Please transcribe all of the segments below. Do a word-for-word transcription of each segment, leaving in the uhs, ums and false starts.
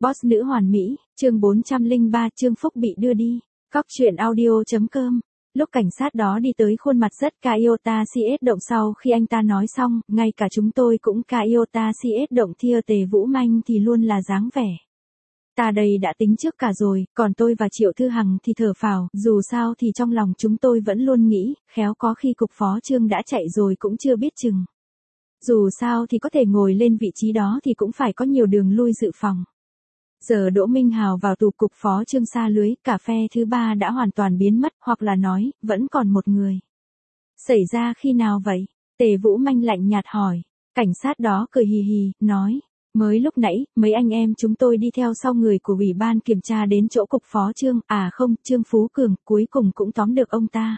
Boss nữ hoàn mỹ, chương bốn trăm lẻ ba Trương Phúc bị đưa đi. Cóc truyện audio.com. Lúc cảnh sát đó đi tới khuôn mặt rất ca iota cs động sau khi anh ta nói xong, ngay cả chúng tôi cũng ca iota cs động thia Tề Vũ Manh thì luôn là dáng vẻ. Ta đây đã tính trước cả rồi, còn tôi và Triệu Thư Hằng thì thở phào, dù sao thì trong lòng chúng tôi vẫn luôn nghĩ, khéo có khi cục phó Trương đã chạy rồi cũng chưa biết chừng. Dù sao thì có thể ngồi lên vị trí đó thì cũng phải có nhiều đường lui dự phòng. Giờ Đỗ Minh Hào vào tù cục phó Trương xa lưới, cả phe thứ ba đã hoàn toàn biến mất, hoặc là nói, vẫn còn một người. Xảy ra khi nào vậy? Tề Vũ Manh lạnh nhạt hỏi. Cảnh sát đó cười hì hì, nói. Mới lúc nãy, mấy anh em chúng tôi đi theo sau người của Ủy ban kiểm tra đến chỗ cục phó Trương, à không, Trương Phú Cường, cuối cùng cũng tóm được ông ta.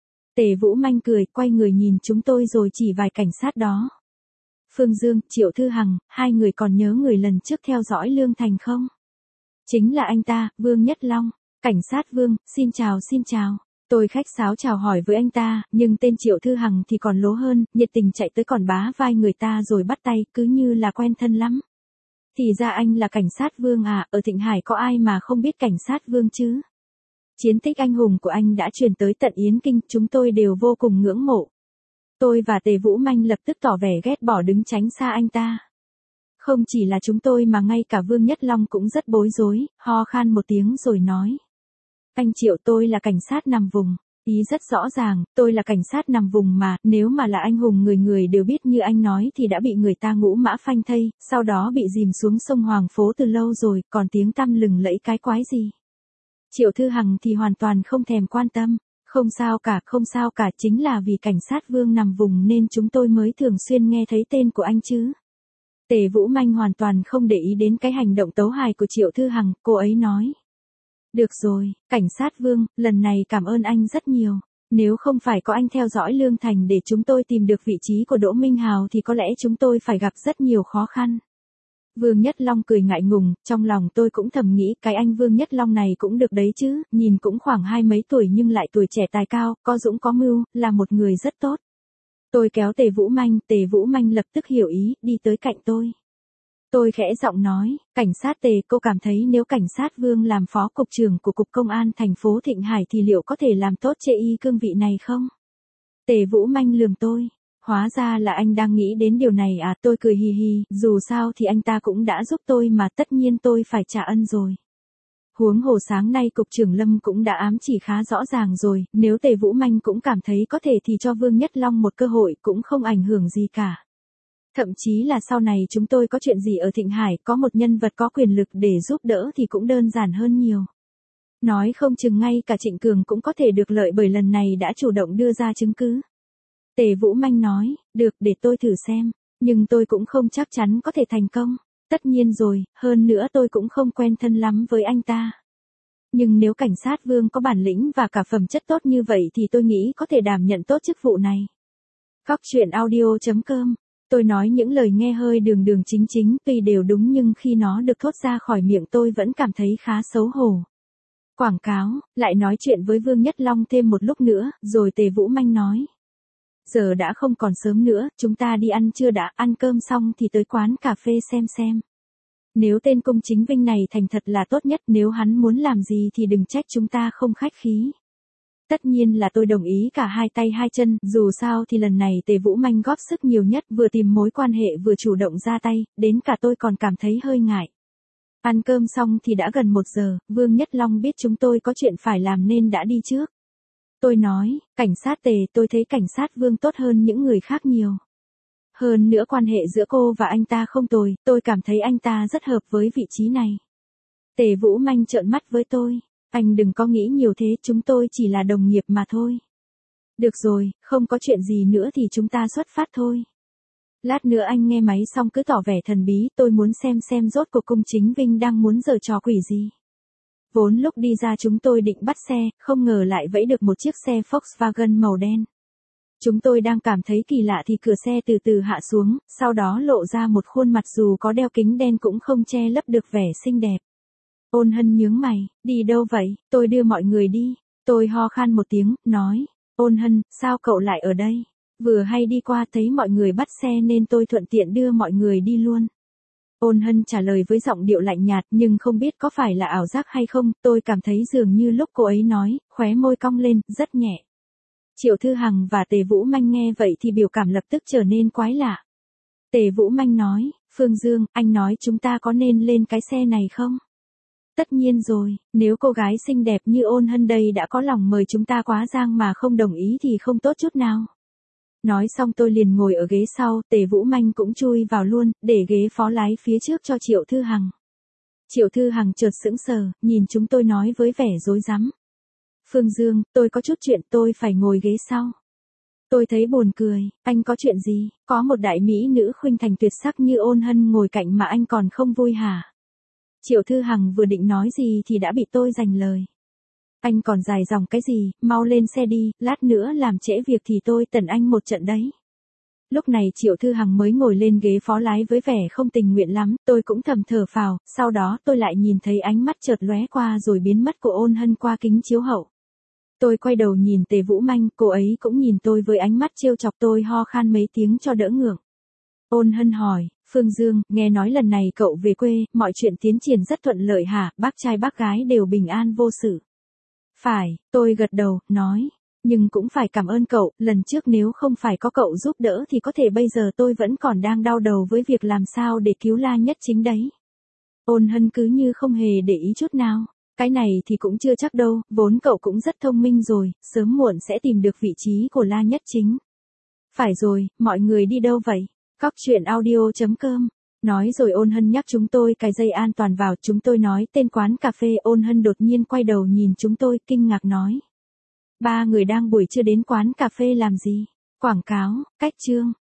Tề Vũ Manh cười, quay người nhìn chúng tôi rồi chỉ vài cảnh sát đó. Phương Dương, Triệu Thư Hằng, hai người còn nhớ người lần trước theo dõi Lương Thành không? Chính là anh ta, Vương Nhất Long. Cảnh sát Vương, xin chào xin chào. Tôi khách sáo chào hỏi với anh ta, nhưng tên Triệu Thư Hằng thì còn lố hơn, nhiệt tình chạy tới còn bá vai người ta rồi bắt tay, cứ như là quen thân lắm. Thì ra anh là cảnh sát Vương à, ở Thịnh Hải có ai mà không biết cảnh sát Vương chứ? Chiến tích anh hùng của anh đã truyền tới tận Yến Kinh, chúng tôi đều vô cùng ngưỡng mộ. Tôi và Tề Vũ Manh lập tức tỏ vẻ ghét bỏ đứng tránh xa anh ta. Không chỉ là chúng tôi mà ngay cả Vương Nhất Long cũng rất bối rối, ho khan một tiếng rồi nói. Anh Triệu, tôi là cảnh sát nằm vùng. Ý rất rõ ràng, tôi là cảnh sát nằm vùng mà, nếu mà là anh hùng người người đều biết như anh nói thì đã bị người ta ngũ mã phanh thây, sau đó bị dìm xuống sông Hoàng Phố từ lâu rồi, còn tiếng tăm lừng lẫy cái quái gì. Triệu Thư Hằng thì hoàn toàn không thèm quan tâm. Không sao cả, không sao cả, chính là vì cảnh sát Vương nằm vùng nên chúng tôi mới thường xuyên nghe thấy tên của anh chứ. Tề Vũ Manh hoàn toàn không để ý đến cái hành động tấu hài của Triệu Thư Hằng, cô ấy nói. Được rồi, cảnh sát Vương, lần này cảm ơn anh rất nhiều. Nếu không phải có anh theo dõi Lương Thành để chúng tôi tìm được vị trí của Đỗ Minh Hào thì có lẽ chúng tôi phải gặp rất nhiều khó khăn. Vương Nhất Long cười ngại ngùng, trong lòng tôi cũng thầm nghĩ cái anh Vương Nhất Long này cũng được đấy chứ, nhìn cũng khoảng hai mấy tuổi nhưng lại tuổi trẻ tài cao, có dũng có mưu, là một người rất tốt. Tôi kéo Tề Vũ Manh, Tề Vũ Manh lập tức hiểu ý, đi tới cạnh tôi. Tôi khẽ giọng nói, cảnh sát Tề, cô cảm thấy nếu cảnh sát Vương làm phó cục trưởng của Cục Công an thành phố Thịnh Hải thì liệu có thể làm tốt chê y cương vị này không? Tề Vũ Manh lườm tôi. Hóa ra là anh đang nghĩ đến điều này à, tôi cười hì hì, dù sao thì anh ta cũng đã giúp tôi mà tất nhiên tôi phải trả ân rồi. Huống hồ sáng nay Cục trưởng Lâm cũng đã ám chỉ khá rõ ràng rồi, nếu Tề Vũ Manh cũng cảm thấy có thể thì cho Vương Nhất Long một cơ hội cũng không ảnh hưởng gì cả. Thậm chí là sau này chúng tôi có chuyện gì ở Thịnh Hải, có một nhân vật có quyền lực để giúp đỡ thì cũng đơn giản hơn nhiều. Nói không chừng ngay cả Trịnh Cường cũng có thể được lợi bởi lần này đã chủ động đưa ra chứng cứ. Tề Vũ Manh nói, được để tôi thử xem, nhưng tôi cũng không chắc chắn có thể thành công. Tất nhiên rồi, hơn nữa tôi cũng không quen thân lắm với anh ta. Nhưng nếu cảnh sát Vương có bản lĩnh và cả phẩm chất tốt như vậy thì tôi nghĩ có thể đảm nhận tốt chức vụ này. Cóc truyện audio.com. Tôi nói những lời nghe hơi đường đường chính chính, tuy đều đúng nhưng khi nó được thốt ra khỏi miệng tôi vẫn cảm thấy khá xấu hổ. Quảng cáo, lại nói chuyện với Vương Nhất Long thêm một lúc nữa, rồi Tề Vũ Manh nói. Giờ đã không còn sớm nữa, chúng ta đi ăn trưa đã, ăn cơm xong thì tới quán cà phê xem xem. Nếu tên Cung Chính Vinh này thành thật là tốt nhất, nếu hắn muốn làm gì thì đừng trách chúng ta không khách khí. Tất nhiên là tôi đồng ý cả hai tay hai chân, dù sao thì lần này Tề Vũ Manh góp sức nhiều nhất, vừa tìm mối quan hệ vừa chủ động ra tay, đến cả tôi còn cảm thấy hơi ngại. Ăn cơm xong thì đã gần một giờ, Vương Nhất Long biết chúng tôi có chuyện phải làm nên đã đi trước. Tôi nói, cảnh sát Tề, tôi thấy cảnh sát Vương tốt hơn những người khác nhiều. Hơn nữa quan hệ giữa cô và anh ta không tồi, tôi cảm thấy anh ta rất hợp với vị trí này. Tề Vũ Manh trợn mắt với tôi, anh đừng có nghĩ nhiều thế, chúng tôi chỉ là đồng nghiệp mà thôi. Được rồi, không có chuyện gì nữa thì chúng ta xuất phát thôi. Lát nữa anh nghe máy xong cứ tỏ vẻ thần bí, tôi muốn xem xem rốt cuộc Cung Chính Vinh đang muốn giở trò quỷ gì. Vốn lúc đi ra chúng tôi định bắt xe, không ngờ lại vẫy được một chiếc xe Volkswagen màu đen. Chúng tôi đang cảm thấy kỳ lạ thì cửa xe từ từ hạ xuống, sau đó lộ ra một khuôn mặt dù có đeo kính đen cũng không che lấp được vẻ xinh đẹp. Ôn Hân nhướng mày, đi đâu vậy, tôi đưa mọi người đi. Tôi ho khan một tiếng, nói, Ôn Hân, sao cậu lại ở đây? Vừa hay đi qua thấy mọi người bắt xe nên tôi thuận tiện đưa mọi người đi luôn. Ôn Hân trả lời với giọng điệu lạnh nhạt, nhưng không biết có phải là ảo giác hay không, tôi cảm thấy dường như lúc cô ấy nói, khóe môi cong lên, rất nhẹ. Triệu Thư Hằng và Tề Vũ Manh nghe vậy thì biểu cảm lập tức trở nên quái lạ. Tề Vũ Manh nói, Phương Dương, anh nói chúng ta có nên lên cái xe này không? Tất nhiên rồi, nếu cô gái xinh đẹp như Ôn Hân đây đã có lòng mời chúng ta quá giang mà không đồng ý thì không tốt chút nào. Nói xong tôi liền ngồi ở ghế sau, Tề Vũ Manh cũng chui vào luôn, để ghế phó lái phía trước cho Triệu Thư Hằng. Triệu Thư Hằng chợt sững sờ, nhìn chúng tôi nói với vẻ rối rắm. Phương Dương, tôi có chút chuyện tôi phải ngồi ghế sau. Tôi thấy buồn cười, anh có chuyện gì, có một đại mỹ nữ khuynh thành tuyệt sắc như Ôn Hân ngồi cạnh mà anh còn không vui hả? Triệu Thư Hằng vừa định nói gì thì đã bị tôi giành lời. Anh còn dài dòng cái gì, mau lên xe đi, lát nữa làm trễ việc thì tôi tẩn anh một trận đấy. Lúc này Triệu Thư Hằng mới ngồi lên ghế phó lái với vẻ không tình nguyện lắm, tôi cũng thầm thở phào, sau đó tôi lại nhìn thấy ánh mắt chợt lóe qua rồi biến mất của Ôn Hân qua kính chiếu hậu. Tôi quay đầu nhìn Tề Vũ Manh, cô ấy cũng nhìn tôi với ánh mắt trêu chọc, tôi ho khan mấy tiếng cho đỡ ngượng. Ôn Hân hỏi, Phương Dương, nghe nói lần này cậu về quê, mọi chuyện tiến triển rất thuận lợi hả, bác trai bác gái đều bình an vô sự. Phải, tôi gật đầu, nói, nhưng cũng phải cảm ơn cậu, lần trước nếu không phải có cậu giúp đỡ thì có thể bây giờ tôi vẫn còn đang đau đầu với việc làm sao để cứu La Nhất Chính đấy. Ôn Hân cứ như không hề để ý chút nào. Cái này thì cũng chưa chắc đâu, vốn cậu cũng rất thông minh rồi, sớm muộn sẽ tìm được vị trí của La Nhất Chính. Phải rồi, mọi người đi đâu vậy? Cóc truyện audio chấm com. Nói rồi Ôn Hân nhắc chúng tôi cài dây an toàn vào, chúng tôi nói tên quán cà phê. Ôn Hân đột nhiên quay đầu nhìn chúng tôi, kinh ngạc nói. Ba người đang buổi trưa đến quán cà phê làm gì? Quảng cáo, cách chương.